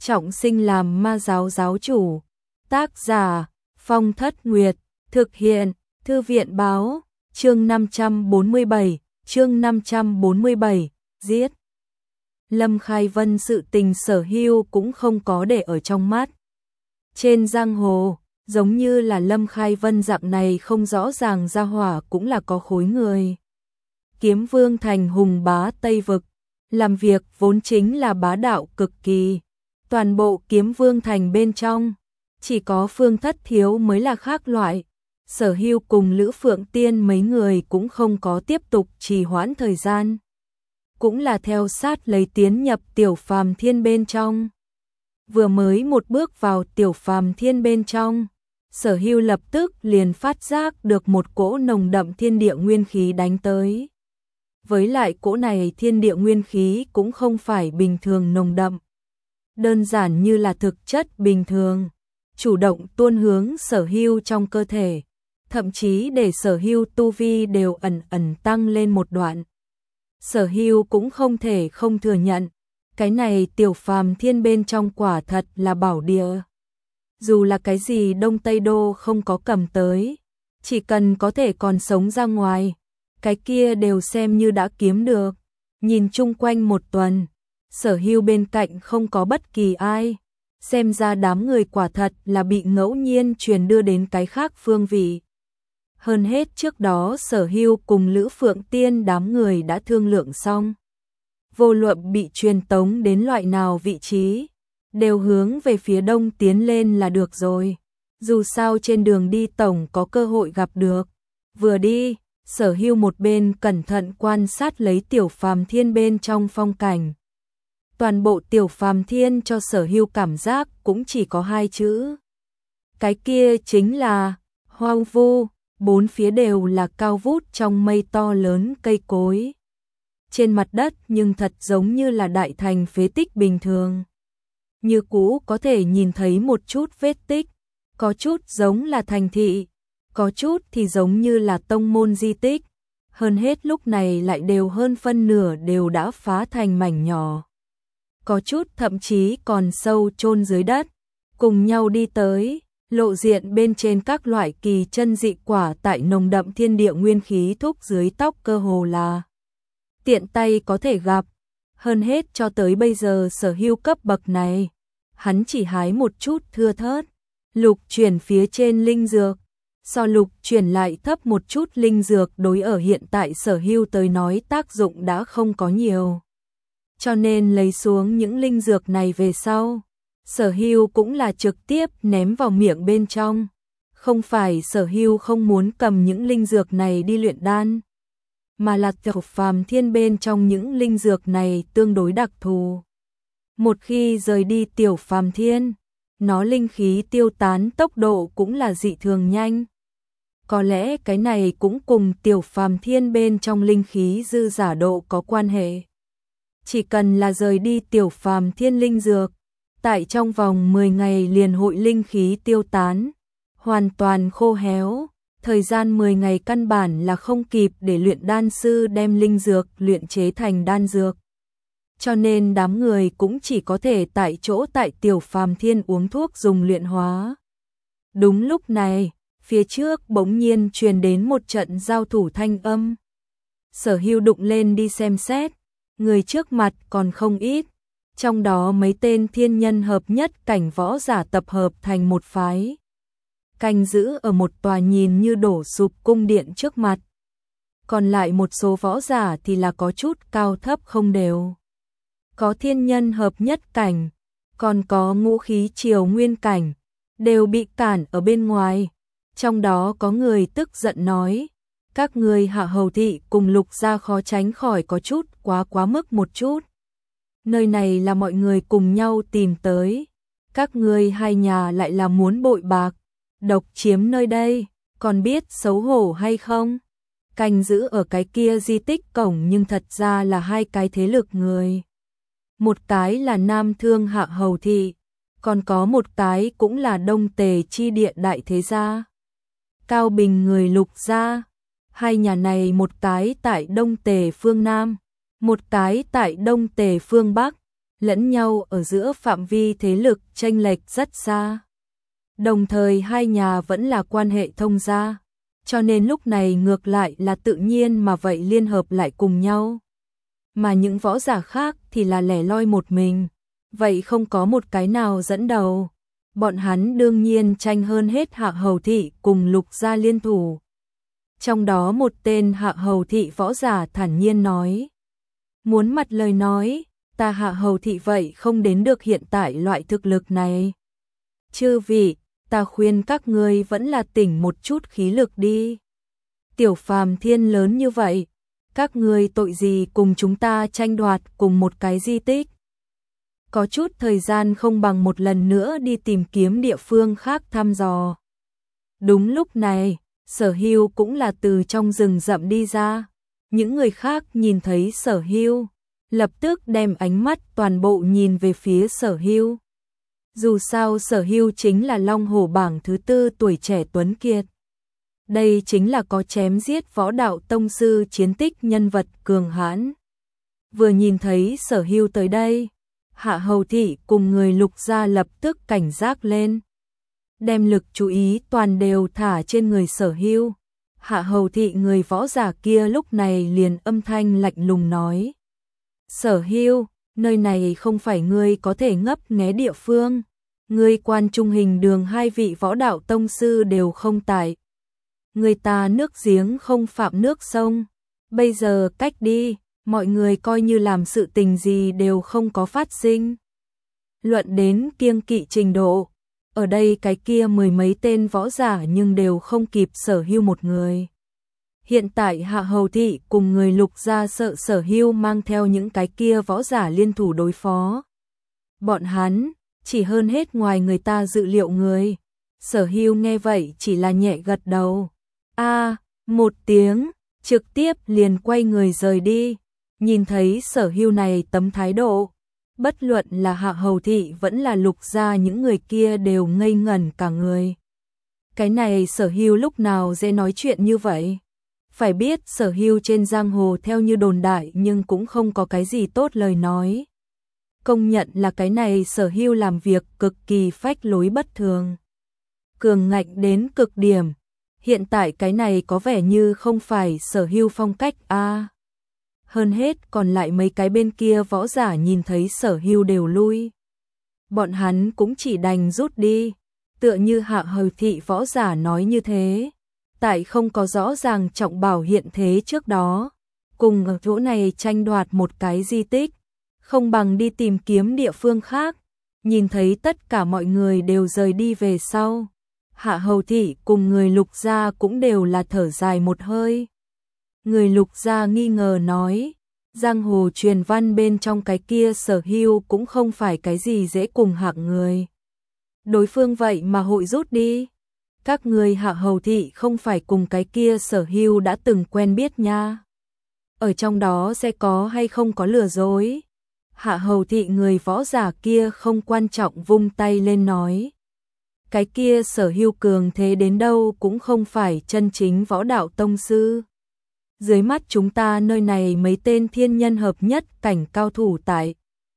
trọng sinh làm ma giáo giáo chủ. Tác giả Phong Thất Nguyệt, thực hiện Thư viện Báo, chương 547, giết. Lâm Khai Vân sự tình Sở Hưu cũng không có để ở trong mắt. Trên giang hồ, giống như là Lâm Khai Vân dạng này không rõ ràng ra hỏa cũng là có khối người. Kiếm Vương thành hùng bá Tây Vực, làm việc vốn chính là bá đạo cực kỳ. Toàn bộ Kiếm Vương thành bên trong, chỉ có Phương Thất Thiếu mới là khác loại. Sở Hưu cùng Lữ Phượng Tiên mấy người cũng không có tiếp tục trì hoãn thời gian. Cũng là theo sát lấy tiến nhập Tiểu Phàm Thiên bên trong. Vừa mới một bước vào Tiểu Phàm Thiên bên trong, Sở Hưu lập tức liền phát giác được một cỗ nồng đậm thiên địa nguyên khí đánh tới. Với lại cỗ này thiên địa nguyên khí cũng không phải bình thường nồng đậm, đơn giản như là thực chất bình thường, chủ động tuôn hướng Sở Hưu trong cơ thể, thậm chí để Sở Hưu tu vi đều ẩn ẩn tăng lên một đoạn. Sở Hưu cũng không thể không thừa nhận, cái này Tiểu Phàm Thiên bên trong quả thật là bảo địa. Dù là cái gì Đông Tây Đô không có cầm tới, chỉ cần có thể còn sống ra ngoài, cái kia đều xem như đã kiếm được. Nhìn chung quanh một tuần, Sở Hưu bên cạnh không có bất kỳ ai, xem ra đám người quả thật là bị ngẫu nhiên truyền đưa đến cái khác phương vị. Hơn hết trước đó Sở Hưu cùng Lữ Phượng Tiên đám người đã thương lượng xong. Vô luận bị truyền tống đến loại nào vị trí, đều hướng về phía đông tiến lên là được rồi. Dù sao trên đường đi tổng có cơ hội gặp được. Vừa đi, Sở Hưu một bên cẩn thận quan sát lấy Tiểu Phàm Thiên bên trong phong cảnh. Toàn bộ Tiểu Phàm Thiên cho Sở Hưu cảm giác cũng chỉ có hai chữ. Cái kia chính là hoang vu, bốn phía đều là cao vút trong mây to lớn cây cối. Trên mặt đất nhưng thật giống như là đại thành phế tích bình thường. Như cũ có thể nhìn thấy một chút vết tích, có chút giống là thành thị, có chút thì giống như là tông môn di tích. Hơn hết lúc này lại đều hơn phân nửa đều đã phá thành mảnh nhỏ. Có chút thậm chí còn sâu chôn dưới đất. Cùng nhau đi tới, lộ diện bên trên các loại kỳ chân dị quả tại nồng đậm thiên địa nguyên khí thúc dưới tóc cơ hồ là tiện tay có thể gặp. Hơn hết cho tới bây giờ Sở Hưu cấp bậc này, hắn chỉ hái một chút thưa thớt, lục chuyển phía trên linh dược. So lục chuyển lại thấp một chút linh dược đối ở hiện tại Sở Hưu tới nói tác dụng đã không có nhiều. Cho nên lấy xuống những linh dược này về sau, Sở Hưu cũng là trực tiếp ném vào miệng bên trong. Không phải Sở Hưu không muốn cầm những linh dược này đi luyện đan, mà là Tiểu Phàm Thiên bên trong những linh dược này tương đối đặc thù. Một khi rời đi Tiểu Phàm Thiên, nó linh khí tiêu tán tốc độ cũng là dị thường nhanh. Có lẽ cái này cũng cùng Tiểu Phàm Thiên bên trong linh khí dư giả độ có quan hệ. Chỉ cần là rời đi Tiểu Phàm Thiên linh dược, tại trong vòng 10 ngày liền hội linh khí tiêu tán, hoàn toàn khô héo. Thời gian 10 ngày căn bản là không kịp để luyện đan sư đem linh dược luyện chế thành đan dược. Cho nên đám người cũng chỉ có thể tại chỗ tại Tiểu Phàm Thiên uống thuốc dùng luyện hóa. Đúng lúc này, phía trước bỗng nhiên truyền đến một trận giao thủ thanh âm. Sở Hưu đụng lên đi xem xét, người trước mặt còn không ít, trong đó mấy tên thiên nhân hợp nhất cảnh võ giả tập hợp thành một phái, canh giữ ở một tòa nhìn như đổ sụp cung điện trước mặt. Còn lại một số võ giả thì là có chút cao thấp không đều. Có thiên nhân hợp nhất cảnh, còn có ngũ khí triều nguyên cảnh, đều bị cản ở bên ngoài. Trong đó có người tức giận nói, các người Hạ Hầu Thị cùng Lục gia khó tránh khỏi có chút quá mức một chút. Nơi này là mọi người cùng nhau tìm tới, các ngươi hai nhà lại là muốn bội bạc, độc chiếm nơi đây, còn biết xấu hổ hay không? Canh giữ ở cái kia di tích cổng nhưng thật ra là hai cái thế lực người. Một cái là Nam Thương Hạ Hầu Thị, còn có một cái cũng là Đông Tề chi địa đại thế gia. Cao Bình người Lục gia. Hai nhà này một cái tại Đông Tề phương Nam, một cái tại Đông Tề phương Bắc, lẫn nhau ở giữa phạm vi thế lực chênh lệch rất xa. Đồng thời hai nhà vẫn là quan hệ thông gia, cho nên lúc này ngược lại là tự nhiên mà vậy liên hợp lại cùng nhau. Mà những võ giả khác thì là lẻ loi một mình, vậy không có một cái nào dẫn đầu. Bọn hắn đương nhiên tranh hơn hết Hạ Hầu Thị cùng Lục gia liên thủ. Trong đó một tên Hạ Hầu Thị võ giả thản nhiên nói: muốn mặt lời nói, ta Hạ Hầu Thị vậy không đến được hiện tại loại thực lực này. Chư vị, ta khuyên các ngươi vẫn là tỉnh một chút khí lực đi. Tiểu Phàm Thiên lớn như vậy, các ngươi tội gì cùng chúng ta tranh đoạt cùng một cái di tích. Có chút thời gian không bằng một lần nữa đi tìm kiếm địa phương khác thăm dò. Đúng lúc này, Sở Hưu cũng là từ trong rừng rậm đi ra. Những người khác nhìn thấy Sở Hưu, lập tức đem ánh mắt toàn bộ nhìn về phía Sở Hưu. Dù sao Sở Hưu chính là Long Hổ bảng thứ 4 tuổi trẻ tuấn kiệt. Đây chính là có chém giết võ đạo tông sư chiến tích nhân vật cường hãn. Vừa nhìn thấy Sở Hưu tới đây, Hạ Hầu Thị cùng người Lục gia lập tức cảnh giác lên. Đem lực chú ý toàn đều thả trên người Sở Hưu. Hạ Hầu Thị người võ giả kia lúc này liền âm thanh lạnh lùng nói: Sở Hưu, nơi này không phải ngươi có thể ngấp nghé địa phương. Ngươi Quan Trung Hình Đường hai vị võ đạo tông sư đều không tại. Người ta nước giếng không phạm nước sông. Bây giờ cách đi, mọi người coi như làm sự tình gì đều không có phát sinh. Luận đến kiêng kỵ trình độ, ở đây cái kia mười mấy tên võ giả nhưng đều không kịp Sở Hưu một người. Hiện tại Hạ Hầu Thị cùng người Lục gia sợ Sở Hưu mang theo những cái kia võ giả liên thủ đối phó. Bọn hắn chỉ hơn hết ngoài người ta dự liệu người. Sở Hưu nghe vậy chỉ là nhẹ gật đầu. Một tiếng, trực tiếp liền quay người rời đi. Nhìn thấy Sở Hưu này tấm thái độ, bất luận là Hạ Hầu Thị vẫn là Lục gia những người kia đều ngây ngẩn cả người. Cái này Sở Hưu lúc nào dễ nói chuyện như vậy? Phải biết Sở Hưu trên giang hồ theo như đồn đại nhưng cũng không có cái gì tốt lời nói. Công nhận là cái này Sở Hưu làm việc cực kỳ phách lối bất thường. Cường ngạnh đến cực điểm. Hiện tại cái này có vẻ như không phải Sở Hưu phong cách Hơn hết còn lại mấy cái bên kia võ giả nhìn thấy Sở Hưu đều lui. Bọn hắn cũng chỉ đành rút đi. Tựa như Hạ Hầu Thị võ giả nói như thế. Tại không có rõ ràng trọng bảo hiện thế trước đó, cùng ở chỗ này tranh đoạt một cái di tích, không bằng đi tìm kiếm địa phương khác. Nhìn thấy tất cả mọi người đều rời đi về sau, Hạ Hầu Thị cùng người Lục gia cũng đều là thở dài một hơi. Người Lục gia nghi ngờ nói, giang hồ truyền văn bên trong cái kia Sở Hưu cũng không phải cái gì dễ cùng hạng người. Đối phương vậy mà hội rút đi. Các người Hạ Hầu Thị không phải cùng cái kia Sở Hưu đã từng quen biết nha. Ở trong đó sẽ có hay không có lừa dối. Hạ Hầu Thị người võ giả kia không quan trọng vung tay lên nói. Cái kia Sở Hưu cường thế đến đâu cũng không phải chân chính võ đạo tông sư. Dưới mắt chúng ta nơi này mấy tên thiên nhân hợp nhất cảnh cao thủ tại.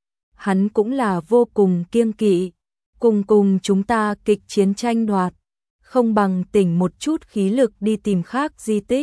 Hắn cũng là vô cùng kiêng kỵ. Cùng chúng ta kịch chiến tranh đoạt. Không bằng tỉnh một chút khí lực đi tìm khác di tích.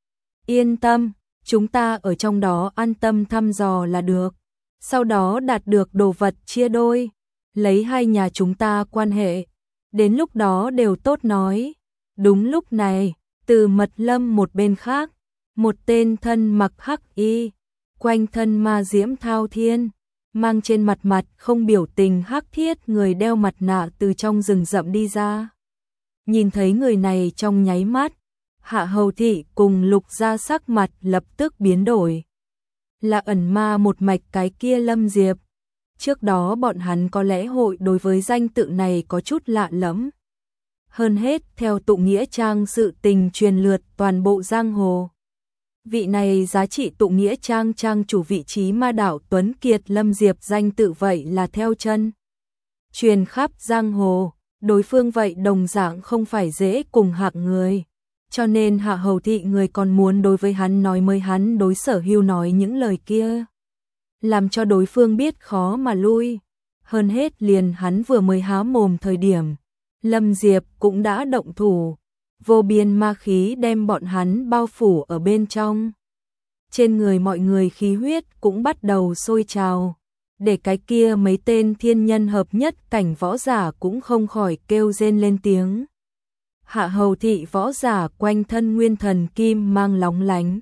Yên tâm, chúng ta ở trong đó an tâm thăm dò là được. Sau đó đạt được đồ vật chia đôi, lấy hai nhà chúng ta quan hệ. Đến lúc đó đều tốt nói. Đúng lúc này, từ Mật Lâm một bên khác, một tên thân mặc hắc y, quanh thân ma diễm thao thiên, mang trên mặt không biểu tình hắc thiết người đeo mặt nạ từ trong rừng rậm đi ra. Nhìn thấy người này trong nháy mắt, Hạ Hầu Thị cùng Lục gia sắc mặt lập tức biến đổi. Là ẩn ma một mạch cái kia Lâm Diệp. Trước đó bọn hắn có lẽ hội đối với danh tự này có chút lạ lẫm. Hơn hết theo tụ nghĩa trang sự tình truyền lượt toàn bộ giang hồ. Vị này giá trị tụ nghĩa trang trang chủ vị trí ma đảo Tuấn Kiệt Lâm Diệp danh tự vậy là theo chân. Truyền khắp giang hồ. Đối phương vậy đồng dạng không phải dễ cùng hạng người, cho nên Hạ Hầu Thị người còn muốn đối với hắn nói mới hắn đối Sở Hưu nói những lời kia. làm cho đối phương biết khó mà lui. Hơn hết liền hắn vừa mới há mồm thời điểm, Lâm Diệp cũng đã động thủ, vô biên ma khí đem bọn hắn bao phủ ở bên trong. Trên người mọi người khí huyết cũng bắt đầu sôi trào, để cái kia mấy tên thiên nhân hợp nhất cảnh võ giả cũng không khỏi kêu rên lên tiếng. Hạ hầu thị võ giả quanh thân nguyên thần kim mang lóng lánh.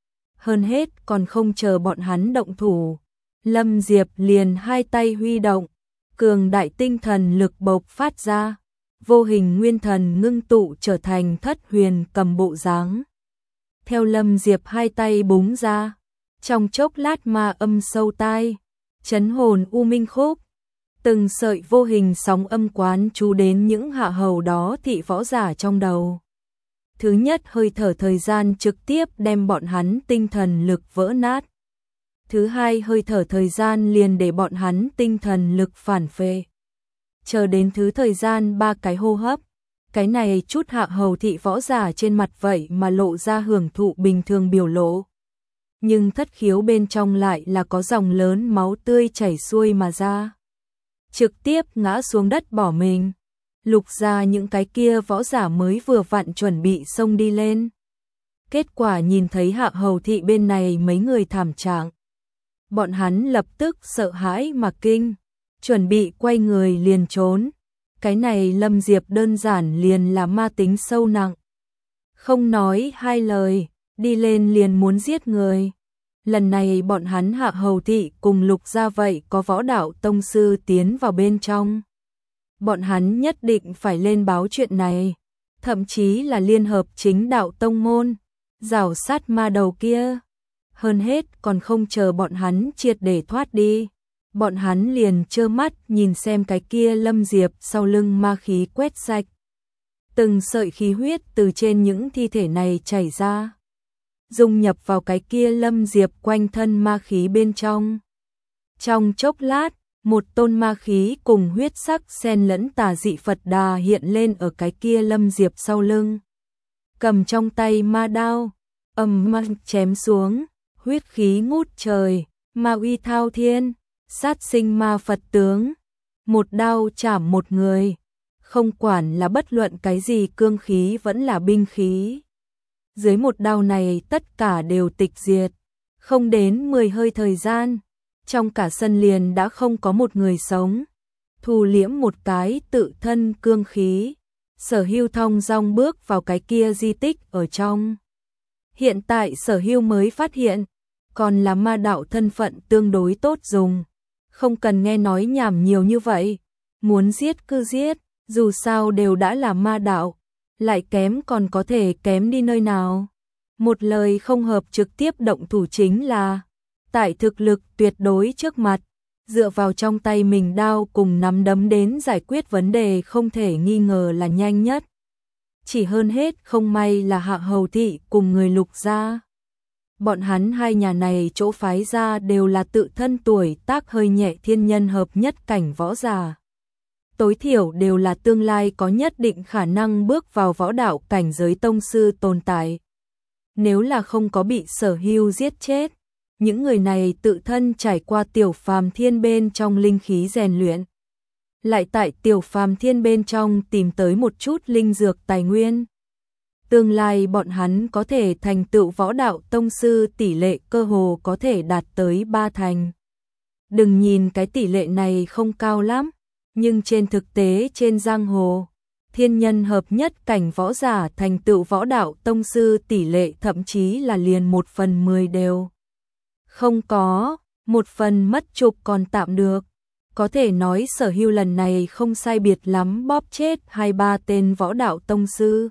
Hơn hết còn không chờ bọn hắn động thủ, Lâm Diệp liền hai tay huy động, cường đại tinh thần lực bộc phát ra, vô hình nguyên thần ngưng tụ trở thành Thất Huyền Cầm bộ dáng. Theo Lâm Diệp hai tay búng ra, trong chốc lát ma âm sâu tai, chấn hồn u minh khúc, từng sợi vô hình sóng âm quán chú đến những hạ hầu đó thị võ giả trong đầu. Thứ nhất hơi thở thời gian trực tiếp đem bọn hắn tinh thần lực vỡ nát. Thứ hai hơi thở thời gian liền để bọn hắn tinh thần lực phản phệ. Chờ đến thứ thời gian 3 cái hô hấp, cái này chút hạ hầu thị võ giả trên mặt vậy mà lộ ra hưởng thụ bình thường biểu lộ. Nhưng thất khiếu bên trong lại là có dòng lớn máu tươi chảy xuôi mà ra. Trực tiếp ngã xuống đất bỏ mình. Lục ra những cái kia võ giả mới vừa vặn chuẩn bị xông đi lên. Kết quả nhìn thấy hạ hầu thị bên này mấy người thảm trạng. Bọn hắn lập tức sợ hãi mà kinh, chuẩn bị quay người liền trốn. Cái này Lâm Diệp đơn giản liền là ma tính sâu nặng. Không nói hai lời, đi lên liền muốn giết người. Lần này bọn hắn hạ hầu thị cùng lục ra vậy có võ đạo tông sư tiến vào bên trong. Bọn hắn nhất định phải lên báo chuyện này, thậm chí là liên hợp chính đạo tông môn, rảo sát ma đầu kia. Hơn hết còn không chờ bọn hắn triệt để thoát đi, bọn hắn liền trơ mắt nhìn xem cái kia Lâm Diệp sau lưng ma khí quét sạch. Từng sợi khí huyết từ trên những thi thể này chảy ra, dung nhập vào cái kia Lâm Diệp quanh thân ma khí bên trong. Trong chốc lát, một tôn ma khí cùng huyết sắc xen lẫn tà dị Phật Đà hiện lên ở cái kia Lâm Diệp sau lưng. Cầm trong tay ma đao, ầm ầm chém xuống, huyết khí ngút trời, ma uy thao thiên, sát sinh ma Phật tướng. Một đao chảm một người, không quản là bất luận cái gì cương khí vẫn là binh khí. Dưới một đao này tất cả đều tịch diệt, không đến 10 hơi thời gian. Trong cả sân liền đã không có một người sống. Thu liễm một cái tự thân cương khí, Sở Hưu thong dong bước vào cái kia di tích ở trong. Hiện tại Sở Hưu mới phát hiện, còn là ma đạo thân phận tương đối tốt dùng. Không cần nghe nói nhảm nhiều như vậy, muốn giết cứ giết, dù sao đều đã là ma đạo, lại kém còn có thể kém đi nơi nào. Một lời không hợp trực tiếp động thủ chính là tại thực lực tuyệt đối trước mặt, dựa vào trong tay mình đao cùng nắm đấm đến giải quyết vấn đề không thể nghi ngờ là nhanh nhất. Chỉ hơn hết không may là hạ hầu thị cùng người lục gia. Bọn hắn hai nhà này chỗ phái ra đều là tự thân tuổi tác hơi nhẹ thiên nhân hợp nhất cảnh võ giả. Tối thiểu đều là tương lai có nhất định khả năng bước vào võ đạo cảnh giới tông sư tồn tại. Nếu là không có bị Sở Hưu giết chết, những người này tự thân trải qua tiểu phàm thiên bên trong linh khí rèn luyện. Lại tại tiểu phàm thiên bên trong tìm tới một chút linh dược tài nguyên. Tương lai bọn hắn có thể thành tựu võ đạo tông sư tỷ lệ cơ hồ có thể đạt tới 3 thành. Đừng nhìn cái tỷ lệ này không cao lắm, nhưng trên thực tế trên giang hồ, thiên nhân hợp nhất cảnh võ giả thành tựu võ đạo tông sư tỷ lệ thậm chí là liền 1/10 đều. Không có, 1/10 mất chục còn tạm được. Có thể nói Sở Hưu lần này không sai biệt lắm bóp chết 2-3 tên võ đạo tông sư.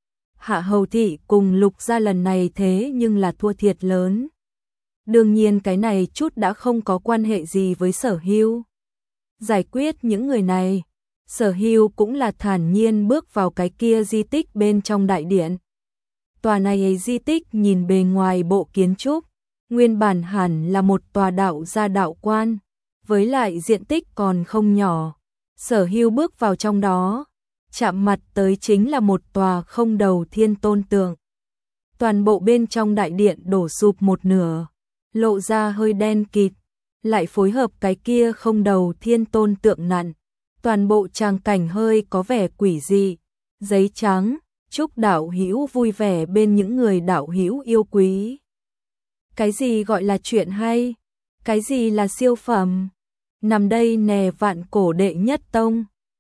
Hạ hầu thị cùng lục gia lần này thế nhưng là thua thiệt lớn. Đương nhiên cái này chút đã không có quan hệ gì với Sở Hưu. Giải quyết những người này, Sở Hưu cũng là thản nhiên bước vào cái kia di tích bên trong đại điện. Tòa này di tích nhìn bề ngoài bộ kiến trúc, nguyên bản hẳn là một tòa đạo gia đạo quan, với lại diện tích còn không nhỏ. Sở Hưu bước vào trong đó, chạm mặt tới chính là một tòa không đầu thiên tôn tượng. Toàn bộ bên trong đại điện đổ sụp một nửa, lộ ra hơi đen kịt, lại phối hợp cái kia không đầu thiên tôn tượng nặn, toàn bộ tràng cảnh hơi có vẻ quỷ dị. Giấy trắng, chúc đạo hữu vui vẻ bên những người đạo hữu yêu quý. Cái gì gọi là chuyện hay? Cái gì là siêu phẩm? Nằm đây nè vạn cổ đệ nhất tông.